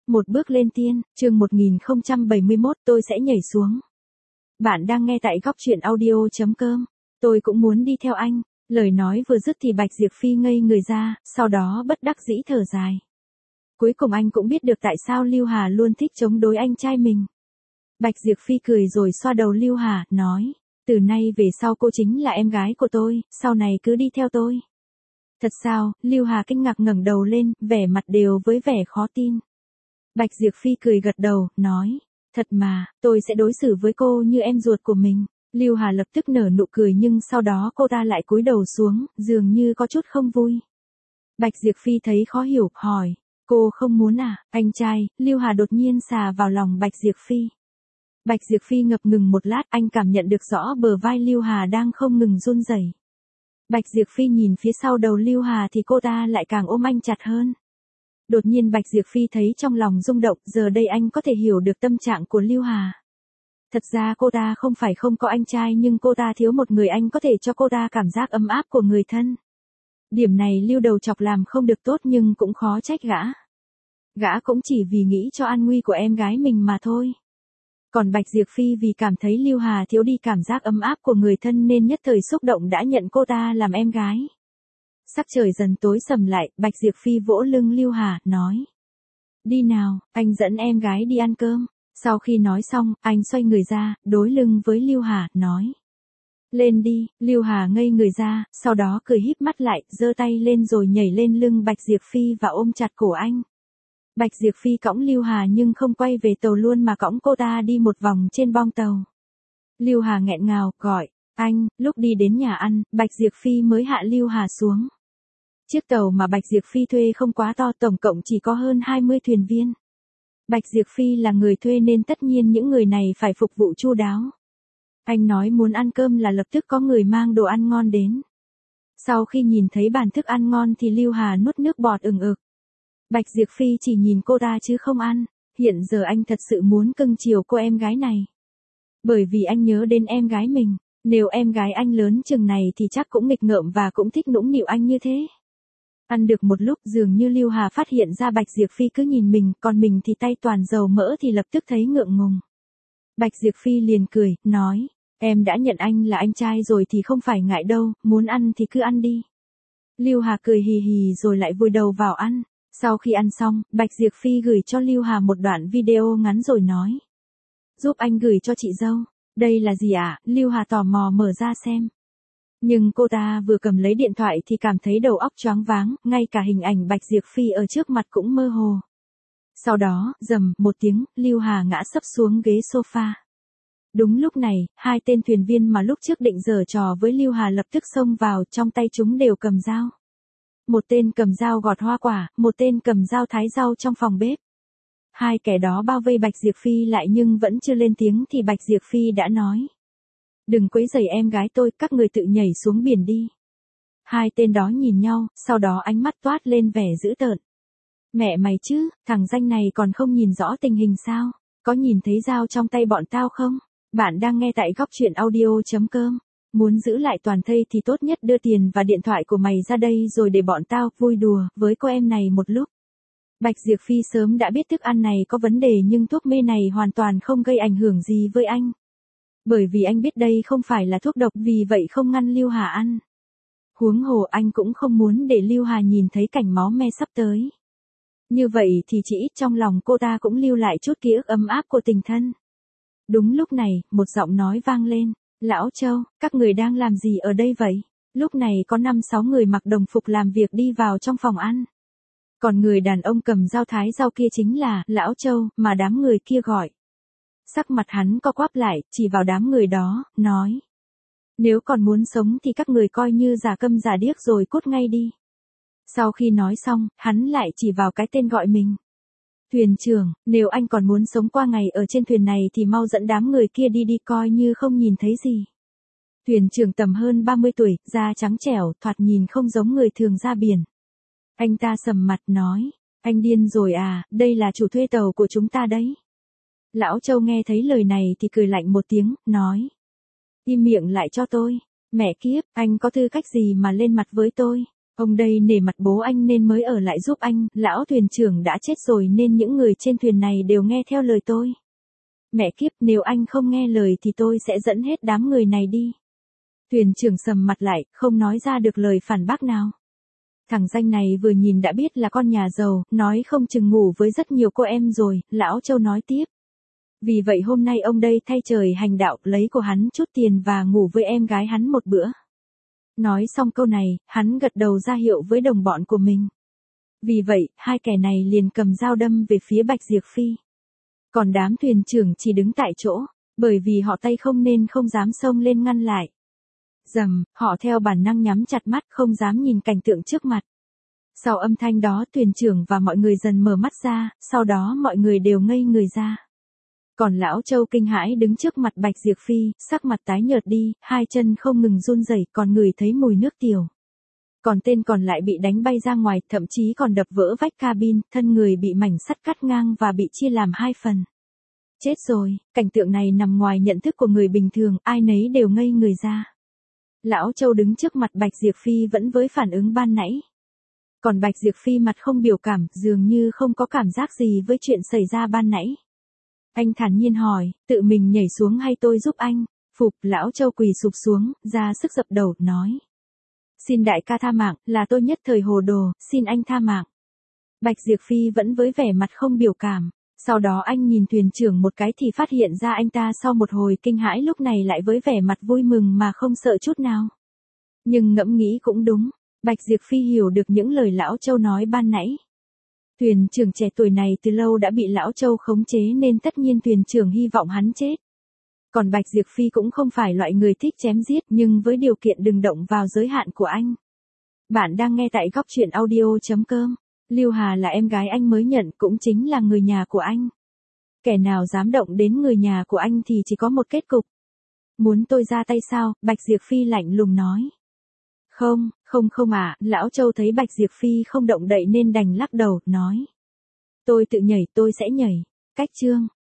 Một bước lên tiên, chương 1071 tôi sẽ nhảy xuống. Bạn đang nghe tại góc truyện audio.com. Tôi cũng muốn đi theo anh. Lời nói vừa dứt thì Bạch Diệp Phi ngây người ra, sau đó bất đắc dĩ thở dài. Cuối cùng anh cũng biết được tại sao Lưu Hà luôn thích chống đối anh trai mình. Bạch Diệp Phi cười rồi xoa đầu Lưu Hà, nói, từ nay về sau cô chính là em gái của tôi, sau này cứ đi theo tôi. Thật sao? Lưu Hà kinh ngạc ngẩng đầu lên, vẻ mặt đều với vẻ khó tin. Bạch Diệp Phi cười gật đầu, nói, thật mà, tôi sẽ đối xử với cô như em ruột của mình. Lưu Hà lập tức nở nụ cười nhưng sau đó cô ta lại cúi đầu xuống, dường như có chút không vui. Bạch Diệp Phi thấy khó hiểu, hỏi, cô không muốn à, anh trai? Lưu Hà đột nhiên xà vào lòng Bạch Diệp Phi. Bạch Diệp Phi ngập ngừng một lát, anh cảm nhận được rõ bờ vai Lưu Hà đang không ngừng run rẩy. Bạch Diệp Phi nhìn phía sau đầu Lưu Hà thì cô ta lại càng ôm anh chặt hơn. Đột nhiên Bạch Diệp Phi thấy trong lòng rung động, giờ đây anh có thể hiểu được tâm trạng của Lưu Hà. Thật ra cô ta không phải không có anh trai nhưng cô ta thiếu một người anh có thể cho cô ta cảm giác ấm áp của người thân. Điểm này Lưu Đầu Chọc làm không được tốt nhưng cũng khó trách gã. Gã cũng chỉ vì nghĩ cho an nguy của em gái mình mà thôi. Còn Bạch Diệp Phi vì cảm thấy Lưu Hà thiếu đi cảm giác ấm áp của người thân nên nhất thời xúc động đã nhận cô ta làm em gái. Sắc trời dần tối sầm lại, Bạch Diệp Phi vỗ lưng Lưu Hà, nói. Đi nào, anh dẫn em gái đi ăn cơm. Sau khi nói xong, anh xoay người ra, đối lưng với Lưu Hà, nói. Lên đi, Lưu Hà ngây người ra, sau đó cười híp mắt lại, giơ tay lên rồi nhảy lên lưng Bạch Diệp Phi và ôm chặt cổ anh. Bạch Diệp Phi cõng Lưu Hà nhưng không quay về tàu luôn mà cõng cô ta đi một vòng trên bong tàu. Lưu Hà nghẹn ngào, gọi, anh, lúc đi đến nhà ăn, Bạch Diệp Phi mới hạ Lưu Hà xuống. Chiếc tàu mà Bạch Diệp Phi thuê không quá to, tổng cộng chỉ có hơn 20 thuyền viên. Bạch Diệp Phi là người thuê nên tất nhiên những người này phải phục vụ chu đáo. Anh nói muốn ăn cơm là lập tức có người mang đồ ăn ngon đến. Sau khi nhìn thấy bàn thức ăn ngon thì Lưu Hà nuốt nước bọt ừng ực. Bạch Diệp Phi chỉ nhìn cô ta chứ không ăn, hiện giờ anh thật sự muốn cưng chiều cô em gái này. Bởi vì anh nhớ đến em gái mình, nếu em gái anh lớn chừng này thì chắc cũng nghịch ngợm và cũng thích nũng nịu anh như thế. Ăn được một lúc dường như Lưu Hà phát hiện ra Bạch Diệp Phi cứ nhìn mình, còn mình thì tay toàn dầu mỡ thì lập tức thấy ngượng ngùng. Bạch Diệp Phi liền cười, nói, em đã nhận anh là anh trai rồi thì không phải ngại đâu, muốn ăn thì cứ ăn đi. Lưu Hà cười hì hì rồi lại vùi đầu vào ăn. Sau khi ăn xong, Bạch Diệp Phi gửi cho Lưu Hà một đoạn video ngắn rồi nói. Giúp anh gửi cho chị dâu. Đây là gì ạ? Lưu Hà tò mò mở ra xem. Nhưng cô ta vừa cầm lấy điện thoại thì cảm thấy đầu óc choáng váng, ngay cả hình ảnh Bạch Diệp Phi ở trước mặt cũng mơ hồ. Sau đó, rầm một tiếng, Lưu Hà ngã sấp xuống ghế sofa. Đúng lúc này, hai tên thuyền viên mà lúc trước định giở trò với Lưu Hà lập tức xông vào, trong tay chúng đều cầm dao. Một tên cầm dao gọt hoa quả, một tên cầm dao thái rau trong phòng bếp. Hai kẻ đó bao vây Bạch Diệp Phi lại nhưng vẫn chưa lên tiếng thì Bạch Diệp Phi đã nói. Đừng quấy rầy em gái tôi, các người tự nhảy xuống biển đi. Hai tên đó nhìn nhau, sau đó ánh mắt toát lên vẻ dữ tợn. Mẹ mày chứ, thằng danh này còn không nhìn rõ tình hình sao? Có nhìn thấy dao trong tay bọn tao không? Bạn đang nghe tại góc truyện audio.com. Muốn giữ lại toàn thây thì tốt nhất đưa tiền và điện thoại của mày ra đây rồi để bọn tao vui đùa với cô em này một lúc. Bạch Diệp Phi sớm đã biết thức ăn này có vấn đề nhưng thuốc mê này hoàn toàn không gây ảnh hưởng gì với anh. Bởi vì anh biết đây không phải là thuốc độc vì vậy không ngăn Lưu Hà ăn. Huống hồ anh cũng không muốn để Lưu Hà nhìn thấy cảnh máu me sắp tới. Như vậy thì chỉ ít trong lòng cô ta cũng lưu lại chút ký ức ấm áp của tình thân. Đúng lúc này, một giọng nói vang lên. Lão Châu, các người đang làm gì ở đây vậy? Lúc này có 5-6 người mặc đồng phục làm việc đi vào trong phòng ăn. Còn người đàn ông cầm dao thái rau kia chính là Lão Châu mà đám người kia gọi. Sắc mặt hắn co quắp lại, chỉ vào đám người đó, nói. Nếu còn muốn sống thì các người coi như giả câm giả điếc rồi cút ngay đi. Sau khi nói xong, hắn lại chỉ vào cái tên gọi mình. Thuyền trưởng, nếu anh còn muốn sống qua ngày ở trên thuyền này thì mau dẫn đám người kia đi coi như không nhìn thấy gì. Thuyền trưởng tầm hơn 30 tuổi, da trắng trẻo, thoạt nhìn không giống người thường ra biển. Anh ta sầm mặt nói, anh điên rồi à, đây là chủ thuê tàu của chúng ta đấy. Lão Châu nghe thấy lời này thì cười lạnh một tiếng, nói. Im miệng lại cho tôi. Mẹ kiếp, anh có tư cách gì mà lên mặt với tôi? Ông đây nể mặt bố anh nên mới ở lại giúp anh, lão thuyền trưởng đã chết rồi nên những người trên thuyền này đều nghe theo lời tôi. Mẹ kiếp, nếu anh không nghe lời thì tôi sẽ dẫn hết đám người này đi. Thuyền trưởng sầm mặt lại, không nói ra được lời phản bác nào. Thằng danh này vừa nhìn đã biết là con nhà giàu, nói không chừng ngủ với rất nhiều cô em rồi, lão Châu nói tiếp. Vì vậy hôm nay ông đây thay trời hành đạo, lấy của hắn chút tiền và ngủ với em gái hắn một bữa. Nói xong câu này, hắn gật đầu ra hiệu với đồng bọn của mình. Vì vậy, hai kẻ này liền cầm dao đâm về phía Bạch Diệp Phi. Còn đám thuyền trưởng chỉ đứng tại chỗ, bởi vì họ tay không nên không dám xông lên ngăn lại. Rầm, họ theo bản năng nhắm chặt mắt không dám nhìn cảnh tượng trước mặt. Sau âm thanh đó thuyền trưởng và mọi người dần mở mắt ra, sau đó mọi người đều ngây người ra. Còn lão Châu kinh hãi đứng trước mặt Bạch Diệp Phi, sắc mặt tái nhợt đi, hai chân không ngừng run rẩy, còn người thấy mùi nước tiểu. Còn tên còn lại bị đánh bay ra ngoài, thậm chí còn đập vỡ vách cabin, thân người bị mảnh sắt cắt ngang và bị chia làm hai phần. Chết rồi, cảnh tượng này nằm ngoài nhận thức của người bình thường, ai nấy đều ngây người ra. Lão Châu đứng trước mặt Bạch Diệp Phi vẫn với phản ứng ban nãy. Còn Bạch Diệp Phi mặt không biểu cảm, dường như không có cảm giác gì với chuyện xảy ra ban nãy. Anh thản nhiên hỏi, tự mình nhảy xuống hay tôi giúp anh? Phục, lão Châu quỳ sụp xuống, ra sức dập đầu, nói. Xin đại ca tha mạng, là tôi nhất thời hồ đồ, xin anh tha mạng. Bạch Diệp Phi vẫn với vẻ mặt không biểu cảm. Sau đó anh nhìn thuyền trưởng một cái thì phát hiện ra anh ta sau một hồi kinh hãi lúc này lại với vẻ mặt vui mừng mà không sợ chút nào. Nhưng ngẫm nghĩ cũng đúng, Bạch Diệp Phi hiểu được những lời lão Châu nói ban nãy. Thuyền trưởng trẻ tuổi này từ lâu đã bị lão Châu khống chế nên tất nhiên thuyền trưởng hy vọng hắn chết. Còn Bạch Diệp Phi cũng không phải loại người thích chém giết nhưng với điều kiện đừng động vào giới hạn của anh. Bạn đang nghe tại góc truyện audio.com. Lưu Hà là em gái anh mới nhận, cũng chính là người nhà của anh. Kẻ nào dám động đến người nhà của anh thì chỉ có một kết cục. Muốn tôi ra tay sao? Bạch Diệp Phi lạnh lùng nói. Không à, lão Châu thấy Bạch Diệp Phi không động đậy nên đành lắc đầu, nói. Tôi tự nhảy, tôi sẽ nhảy. Cách chương.